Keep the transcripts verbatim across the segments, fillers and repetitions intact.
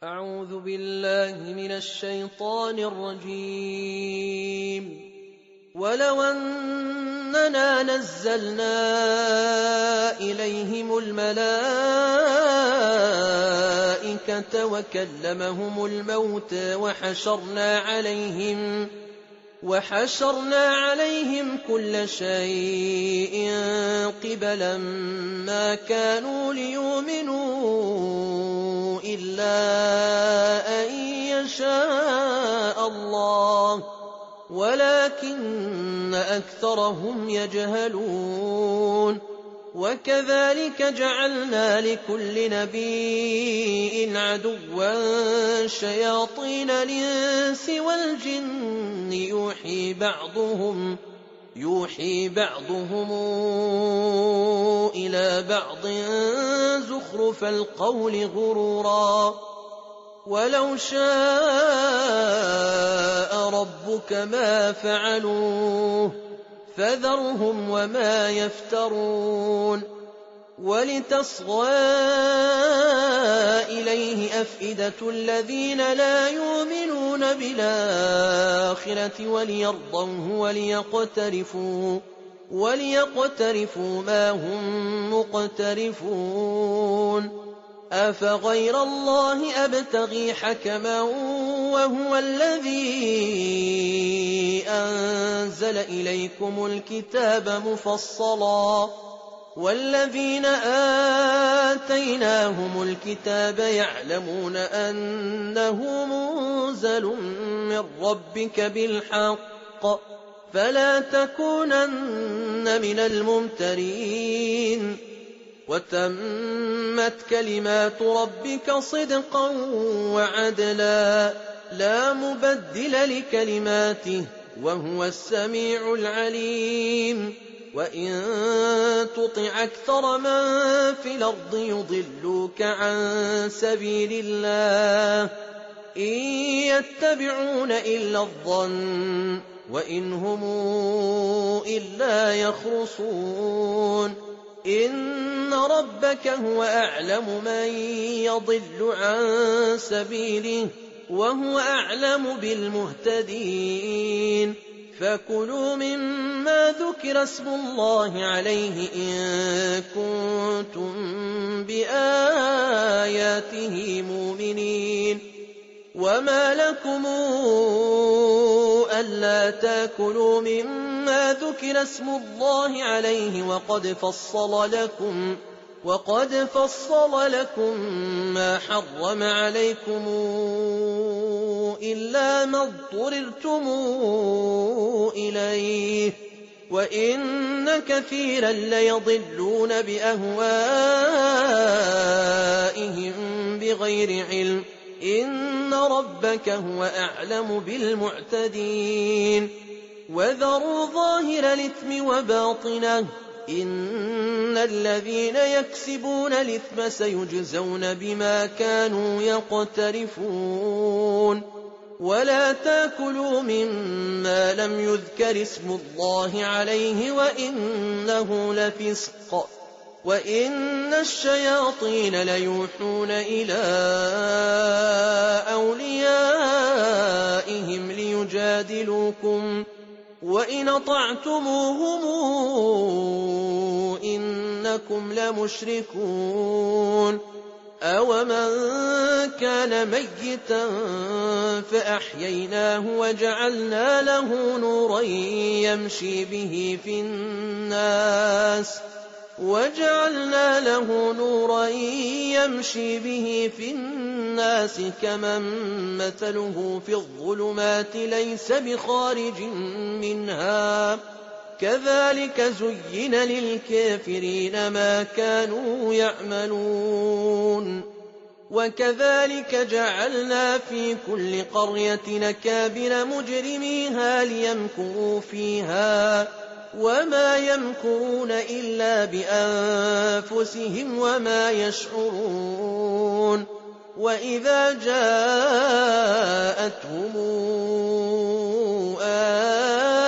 أعوذ بالله من الشيطان الرجيم. ولو أننا نزلنا إليهم الملائكة وكلمهم الموتى وحشرنا عليهم وحشرنا عليهم كل شيء قبلا ما كانوا ليؤمنوا إلا أن يشاء الله ولكن أكثرهم يجهلون. وكذلك جعلنا لكل نبي عدوا شياطين الإنس والجن يوحي بعضهم يوحي بعضهم إلى بعض زخرف القول غرورا. ولو شاء ربك ما فعلوه فذرهم وما يفترون. ولتصغى إليه أفئدة الذين لا يؤمنون بالآخرة وليرضوه وليقترفوا, وليقترفوا ما هم مقترفون. أفغير الله أبتغي حكما وهو الذي أنزل إليكم الكتاب مفصلا والذين آتيناهم الكتاب يعلمون أنه منزل من ربك بالحق فلا تكونن من الممترين. وتمت كلمات ربك صدقا وعدلا لا مبدل لكلماته وهو السميع العليم. وإن تطع أكثر من في الأرض يضلوك عن سبيل الله إن يتبعون إلا الظن وإن هم إلا يخرصون. إن ربك هو أعلم من يضل عن سبيله وهو أعلم بالمهتدين. فكلوا مما ذكر اسم الله عليه إن كنتم بآياته مؤمنين. وما لكم ألا تاكلوا مما ذكر اسم الله عليه وقد فصل لكم وقد فصل لكم ما حرم عليكم إلا ما اضطررتم إليه وإن كثيرا ليضلون بأهوائهم بغير علم. إن ربك هو أعلم بالمعتدين. وذروا ظاهر الإثم وباطنه إن الذين يكسبون الإثم سيجزون بما كانوا يقترفون. ولا تاكلوا مما لم يذكر اسم الله عليه وإنه لفسق وإن الشياطين ليوحون إلى أوليائهم ليجادلوكم وإن أطعتموهم إنكم لمشركون. أومن كان ميتا فأحييناه وجعلنا له نورا يمشي به في الناس وجعلنا له نورا يمشي به في الناس كمن مثله في الظلمات ليس بخارج منها كذلك زين للكافرين ما كانوا يعملون. وكذلك جعلنا في كل قرية نكابر مجرميها ليمكروا فيها وما يمكرون إلا بأنفسهم وما يشعرون. وإذا جاءتهم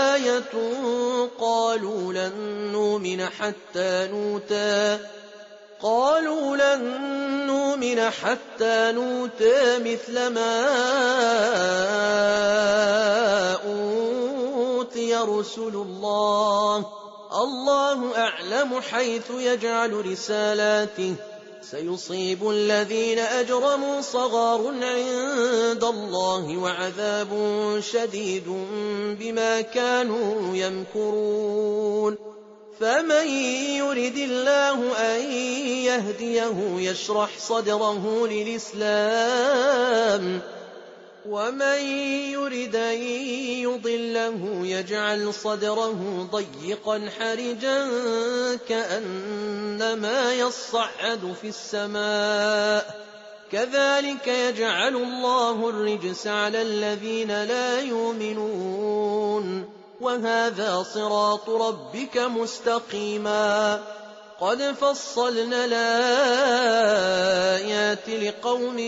آية قالوا لن نؤمن حتى نؤتى قالوا لن نؤمن حتى نؤتى مثل ما أوتي رسل الله الله أعلم حيث يجعل رسالاته سيصيب الذين أجرموا صغار عند الله وعذاب شديد بما كانوا يمكرون فمن يرد الله أن يهديه يشرح صدره للإسلام ومن يرد أن يضله يجعل صدره ضيقا حرجا كأنما يصعد في السماء كذلك يجعل الله الرجس على الذين لا يؤمنون وهذا صراط ربك مستقيما قد فصلنا الآيات لقوم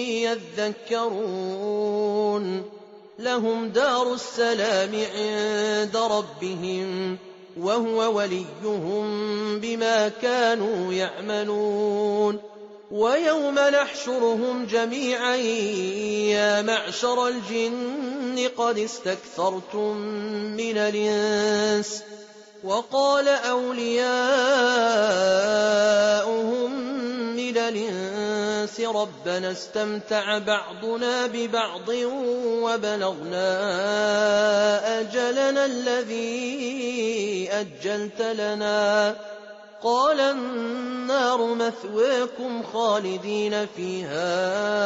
يذكرون لهم دار السلام عند ربهم وهو وليهم بما كانوا يعملون ويوم نحشرهم جميعا يا معشر الجن قد استكثرتم من الإنس وقال أولياؤهم من الإنس ربنا استمتع بعضنا ببعض وبلغنا أجلنا الذي أجلت لنا قال النار مثواكم خالدين فيها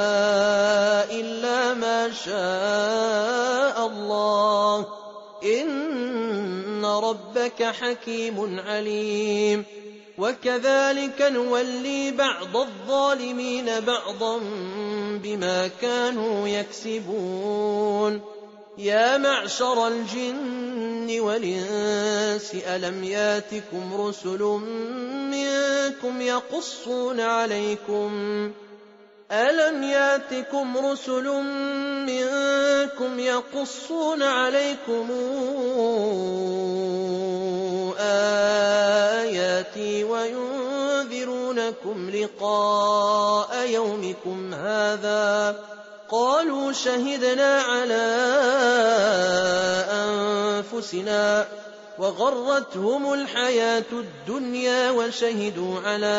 إلا ما شاء الله إن ربك حكيم عليم وكذلك نولي بعض الظالمين بعضا بما كانوا يكسبون يا معشر الجن والإنس ألم ياتكم رسل منكم يقصون عليكم ألم ياتكم رسل منكم يقصون عليكم آياتي وينذرونكم لقاء يومكم هذا قالوا شهدنا على أنفسنا وغرتهم الحياة الدنيا وشهدوا على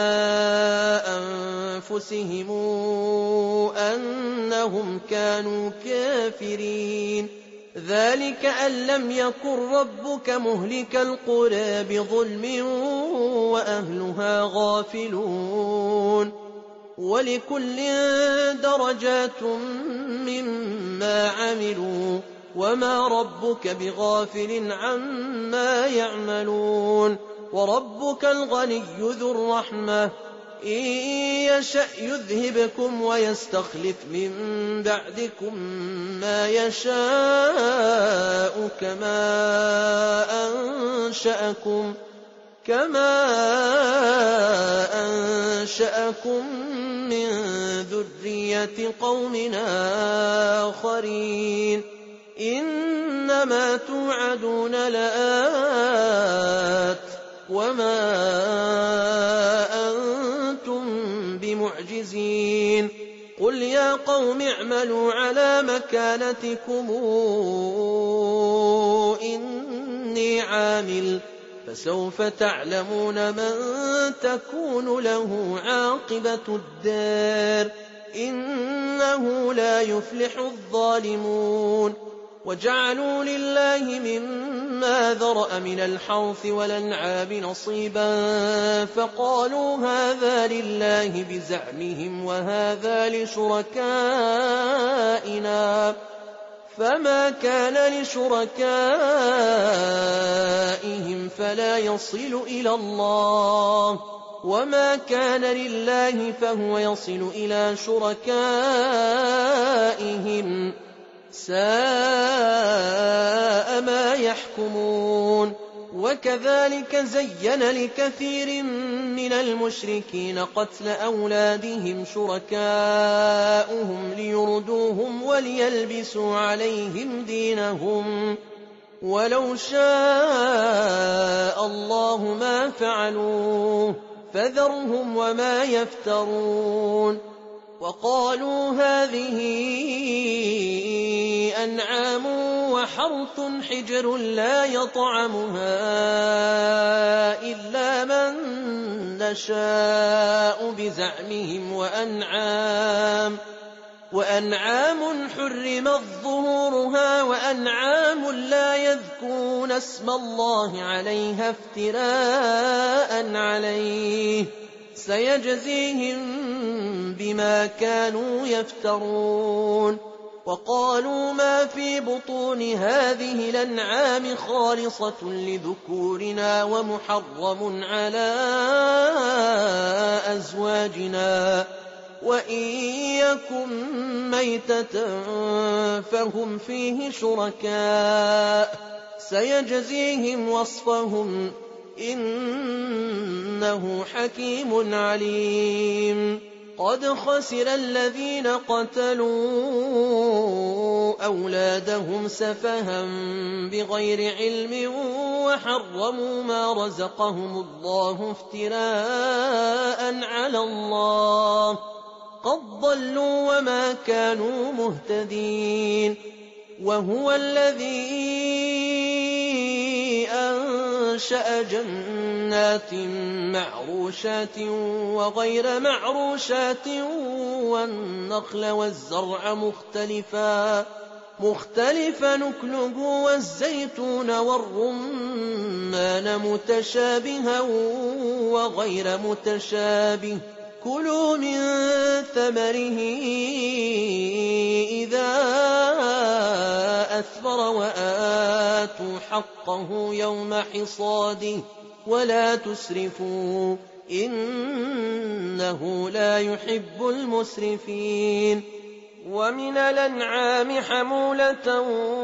أنفسهم أنهم كانوا كافرين ذلك أن لم يكن ربك مهلك القرى بظلم وأهلها غافلون ولكل درجات مما عملوا وما ربك بغافل عما يعملون وربك الغني ذو الرحمة إن يشأ يذهبكم ويستخلف من بعدكم ما يشاء كما أنشأكم كما أنشأكم من ذرية قوم آخرين إنما توعدون لآت وما أنتم بمعجزين قل يا قوم اعملوا على مكانتكم إني عامل فسوف تعلمون من تكون له عاقبة الدار إنه لا يفلح الظالمون وجعلوا لله مما ذرأ من الحرث والأنعام نصيبا فقالوا هذا لله بزعمهم وهذا لشركائنا فما كان لشركائهم فلا يصل إلى الله وما كان لله فهو يصل إلى شركائهم ساء ما يحكمون وكذلك زين لكثير من المشركين قتل أولادهم شركاؤهم ليردوهم وليلبسوا عليهم دينهم ولو شاء الله ما فعلوه فذرهم وما يفترون وقالوا هذه أنعام وحرث حجر لا يطعمها إلا من نشاء بزعمهم وأنعام وأنعام حرمت ظهورها وأنعام لا يذكرون اسم الله عليها افتراء عليه سيجزيهم بما كانوا يفترون وقالوا ما في بطون هذه الأنعام خالصة لذكورنا ومحرم على أزواجنا وإن يكن ميتة فهم فيه شركاء سيجزيهم وصفهم إنه حكيم عليم قد خسر الذين قتلوا أولادهم سفها بغير علم وحرموا ما رزقهم الله افتراء على الله قد ضلوا وما كانوا مهتدين وهو الذي أنشأ جنات معروشات وغير معروشات والنخل والزرع مختلفا مختلفا نكله والزيتون والرمان متشابها وغير متشابه كلوا من ثمره إذا أثمر وآتوا حقه يوم حصاده ولا تسرفوا إنه لا يحب المسرفين ومن الأنعام حمولة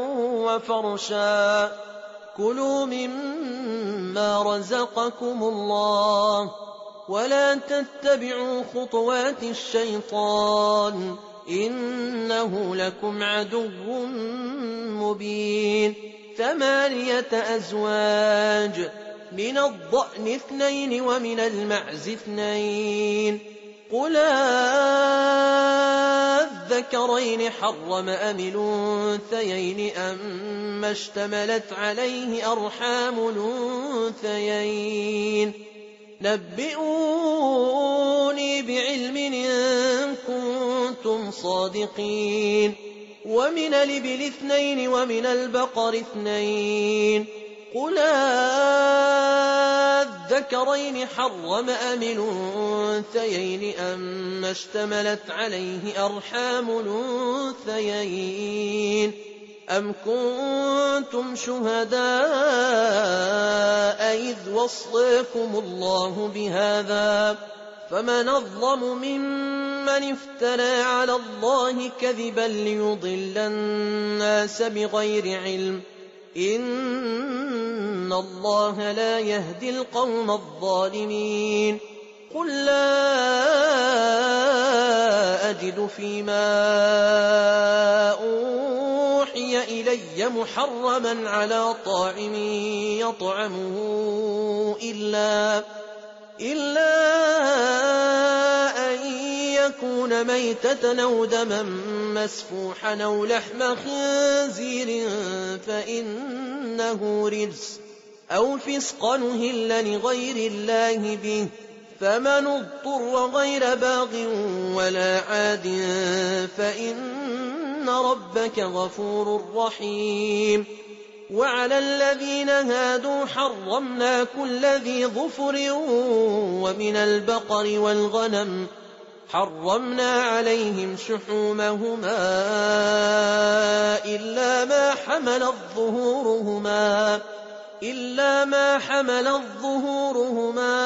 وفرشا كلوا مما رزقكم الله ولا تتبعوا خطوات الشيطان إنه لكم عدو مبين ثمانية أزواج من الضأن اثنين ومن المعز اثنين قل الذكرين حرم أم الأنثيين أما اشتملت عليه أرحام الأنثيين نبئوني بعلم إن كنتم صادقين ومن الإبل اثنين ومن البقر اثنين قل الذكرين حرم أم الأنثيين أما اشتملت عليه أرحام الأنثيين أم كنتم شهداء إذ وصاكم الله بهذا فمن أظلم ممن افترى على الله كذبا ليضل الناس بغير علم إن الله لا يهدي القوم الظالمين قل لا أجد فيما أوحي إلي محرما على طاعم يطعمه إلا إلا أن يكون ميتة أو دما مسفوحا أو لحم خنزير فإنه رجس أو فسقا أهل لغير الله به فمن اضطر غير باغ ولا عاد فإن ربك غفور رحيم وعلى الذين هادوا حرمنا كل ذي ظفر ومن البقر والغنم حرمنا عليهم شحومهما إلا ما حملت ظهورهما إلا ما حملت ظهورهما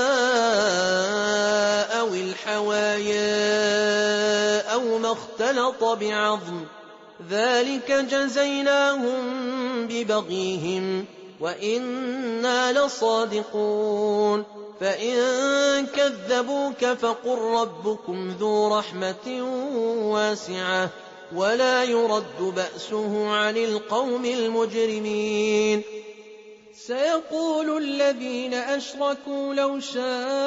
أو الحوايا أو ما اختلط بعظم ذلك جزيناهم ببغيهم وإنا لصادقون فإن كذبوك فقل ربكم ذو رحمة واسعة ولا يرد بأسه عن القوم المجرمين سيقول الذين أشركوا لو شاء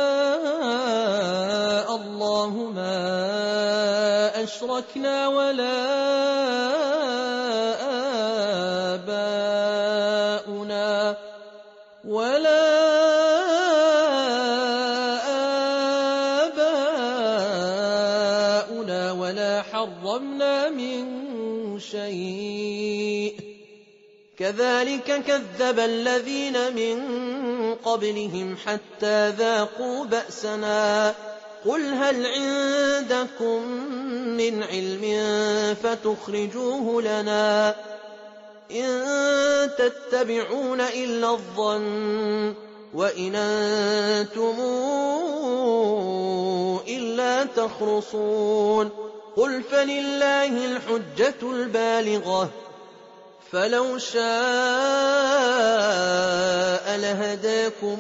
الله ما أشركنا ولا آباؤنا ولا آباؤنا ولا حرمنا من شيء كذلك كذب الذين من قبلهم حتى ذاقوا بأسنا قل هل عندكم من علم فتخرجوه لنا إن تتبعون إلا الظن وإن أنتم إلا تخرصون قل فلله الحجة البالغة فلو شاء لهداكم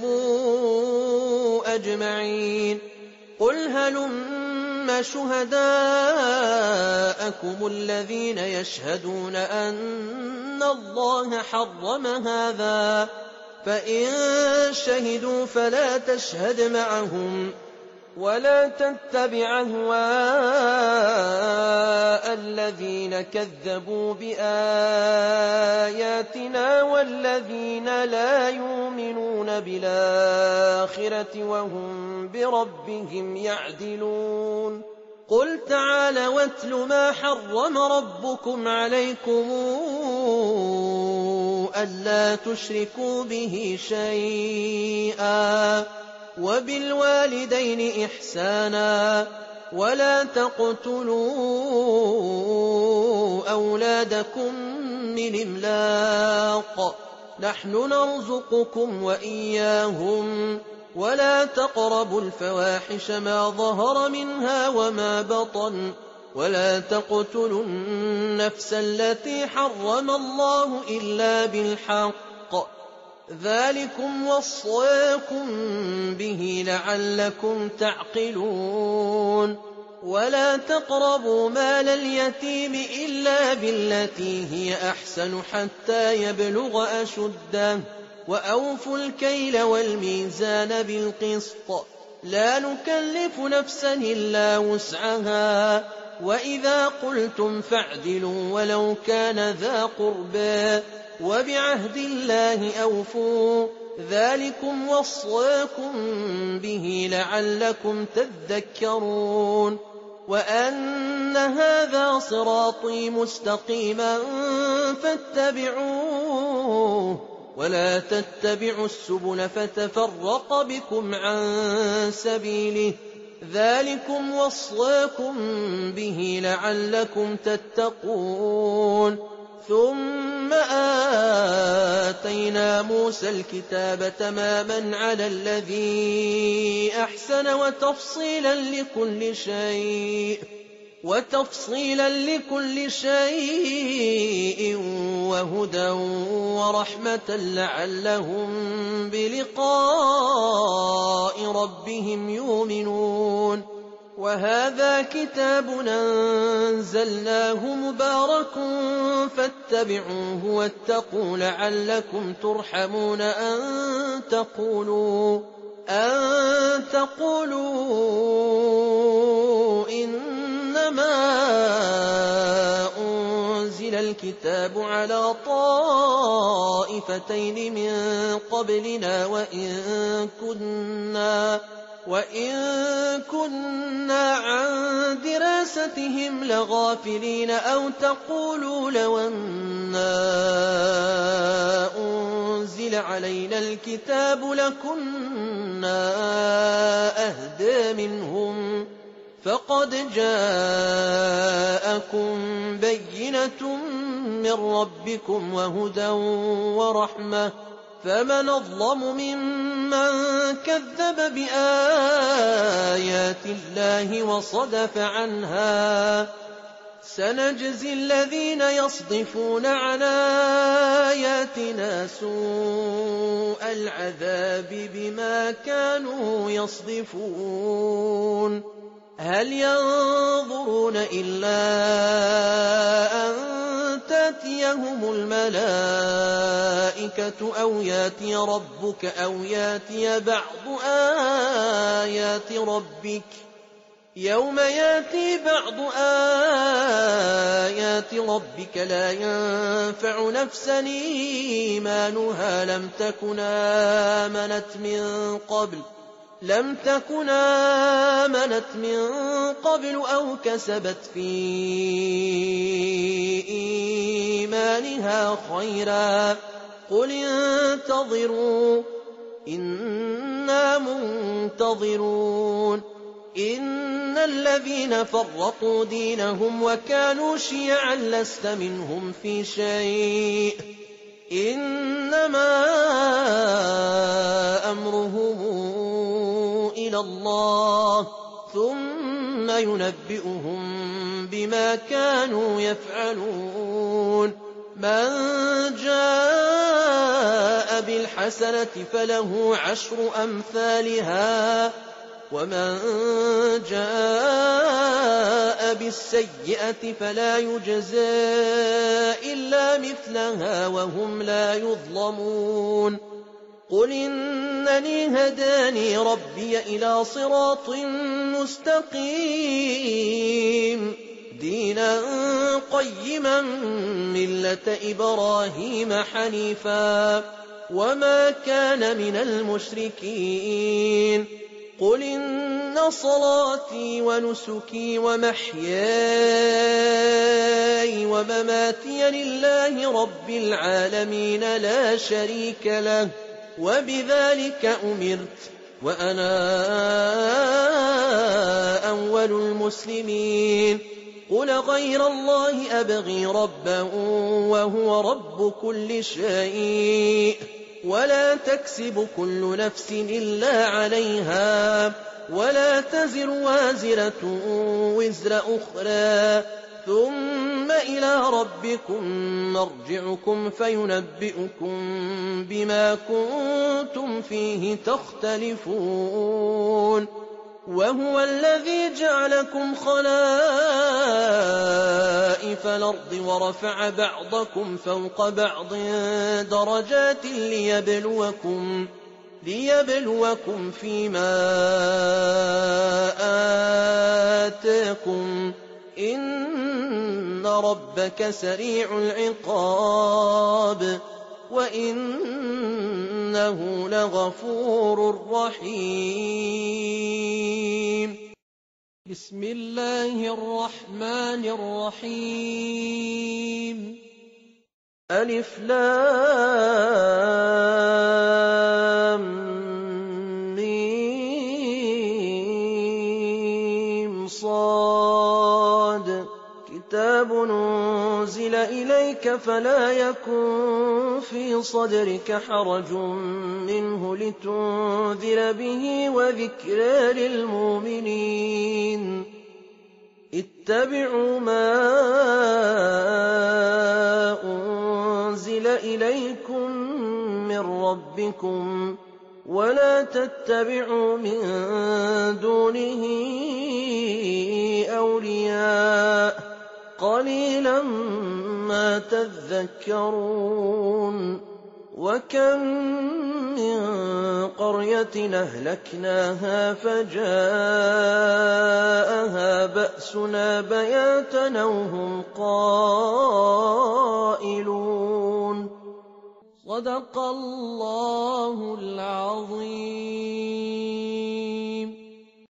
أجمعين قل هلم شهداءكم الذين يشهدون أن الله حرم هذا فإن شهدوا فلا تشهد معهم ولا تتبع أهواء الذين كذبوا بآياتنا والذين لا يؤمنون بالآخرة وهم بربهم يعدلون قل تعالوا واتل ما حرم ربكم عليكم ألا تشركوا به شيئا وبالوالدين إحسانا ولا تقتلوا أولادكم من إملاق نحن نرزقكم وإياهم ولا تقربوا الفواحش ما ظهر منها وما بطن ولا تقتلوا النفس التي حرم الله إلا بالحق ذلكم وصاكم به لعلكم تعقلون ولا تقربوا مال اليتيم إلا بالتي هي أحسن حتى يبلغ أشده وأوفوا الكيل والميزان بالقسط لا نكلف نفسا إلا وسعها وإذا قلتم فاعدلوا ولو كان ذا قربى وبعهد الله أوفوا ذلكم وصاكم به لعلكم تذكرون وأن هذا صراطي مستقيما فاتبعوه ولا تتبعوا السبل فتفرق بكم عن سبيله ذلكم وصاكم به لعلكم تتقون ثم آتينا موسى الكتاب تماما على الذي أحسن وتفصيلا لكل شيء وتفصيلا لكل شيء وهدى ورحمة لعلهم بلقاء ربهم يؤمنون وهذا كتاب أنزلناه مبارك فاتبعوه واتقوا لعلكم ترحمون أن تقولوا أن تقولوا إنما أنزل الكتاب على طائفتين من قبلنا وإن كنا وإن كنا عن دراستهم لغافلين أو تقولوا لو أنا أنزل علينا الكتاب لكنا أهدى منهم فقد جاءكم بينة من ربكم وهدى ورحمة فمن أظلم ممن كذب بآيات الله وصدف عنها سنجزي الذين يصدفون عن آياتنا سوء العذاب بما كانوا يصدفون هل ينظرون إلا أن تأتي تأتيهم الملائكة أو ياتي ربك أو ياتي بعض آيات ربك يوم ياتي بعض آيات ربك لا ينفع نفسا إيمانها لم تكن آمنت من قبل لم تكن آمنت من قبل أو كسبت في إيمانها خيرا قل انتظروا إنا منتظرون إن الذين فرقوا دينهم وكانوا شيعا لست منهم في شيء إنما أمرهم إلى الله ثم ينبئهم بما كانوا يفعلون من جاء بالحسنة فله عشر أمثالها ومن جاء بالسيئة فلا يجزى إلا مثلها وهم لا يظلمون قل إنني هداني ربي إلى صراط مستقيم دينا قيما ملة إبراهيم حنيفا وما كان من المشركين قل إن صلاتي ونسكي ومحياي ومماتي لله رب العالمين لا شريك له وبذلك أمرت وأنا أول المسلمين قل غير الله أبغي ربا وهو رب كل شيء ولا تكسب كل نفس إلا عليها ولا تزر وازرة وزر أخرى ثم إلى ربكم مرجعكم فينبئكم بما كنتم فيه تختلفون وهو الذي جعلكم خلائف الأرض ورفع بعضكم فوق بعض درجات ليبلوكم ليبلوكم فيما آتاكم إن ربك سريع العقاب وإنه لغفور رحيم بسم الله الرحمن الرحيم ألف لام ميم صاد كتاب أنزل إليك فلا يكن في صدرك حرج منه لتنذر به وذكرى للمؤمنين اتبعوا ما أنزل إليكم من ربكم ولا تتبعوا من دونه أولياء قليلا ما تذكرون وكم من قرية أهلكناها فجاءها بأسنا بياتا وهم قائلون صدق الله العظيم.